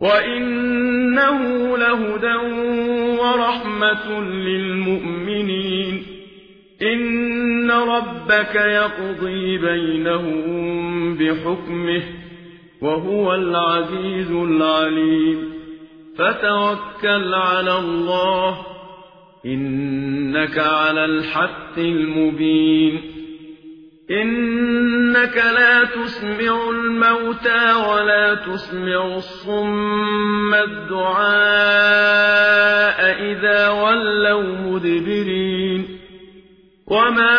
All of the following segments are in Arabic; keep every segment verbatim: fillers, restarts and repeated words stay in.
وإنه لهدى ورحمة للمؤمنين إن ربك يقضي بينهم بحكمه وهو العزيز العليم فتوكل على الله إنك على الحق المبين إنك لا تسمع الموتى ولا تسمع الصم الدعاء إذا ولوا مدبرين وما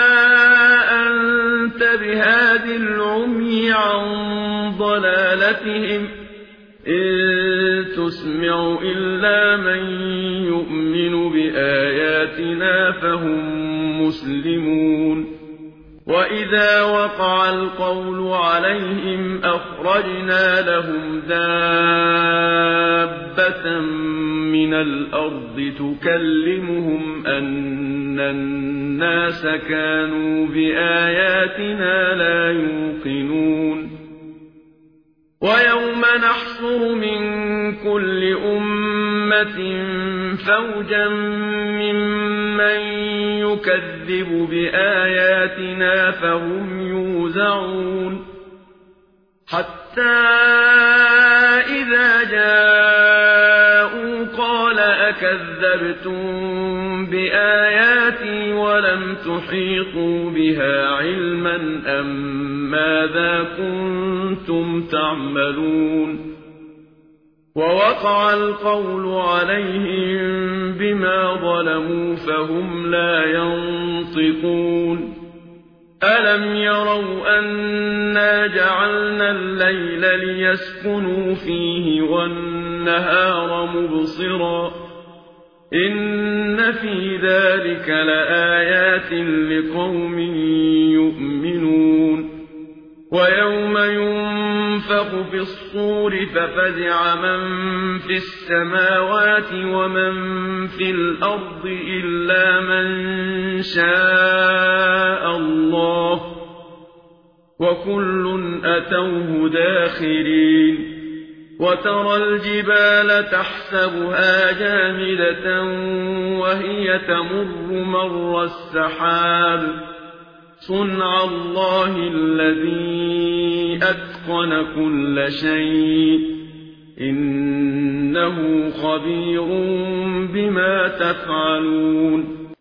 أنت بهاد العمي عن ضلالتهم إن تسمع إلا من يؤمن بآياتنا فهم مسلمون وإذا وقع القول عليهم أخرجنا لهم دابة من الأرض تكلمهم أن الناس كانوا بآياتنا لا يوقنون ويوم نحشر من كل أمة فوجا ممن يكذب بآياتنا فهم يوزعون حتى إذا جاءوا قال أكذبتم بآياتي ولم تحيطوا بها علما أم ماذا كنتم تعملون ووقع القول عليهم بما ظلموا فهم لا ينطقون ألم يروا أنا جعلنا الليل ليسكنوا فيه والنهار مبصرا إن في ذلك لآيات لقوم يؤمنون ويوم ينفخ في الصور ففزع من في السماوات ومن في الأرض إلا من شاء الله وكل أتوه داخرين وترى الجبال تحسبها جامدة وهي تمر مر السحاب صنع الله الذي أتقن كل شيء إنه خبير بما تفعلون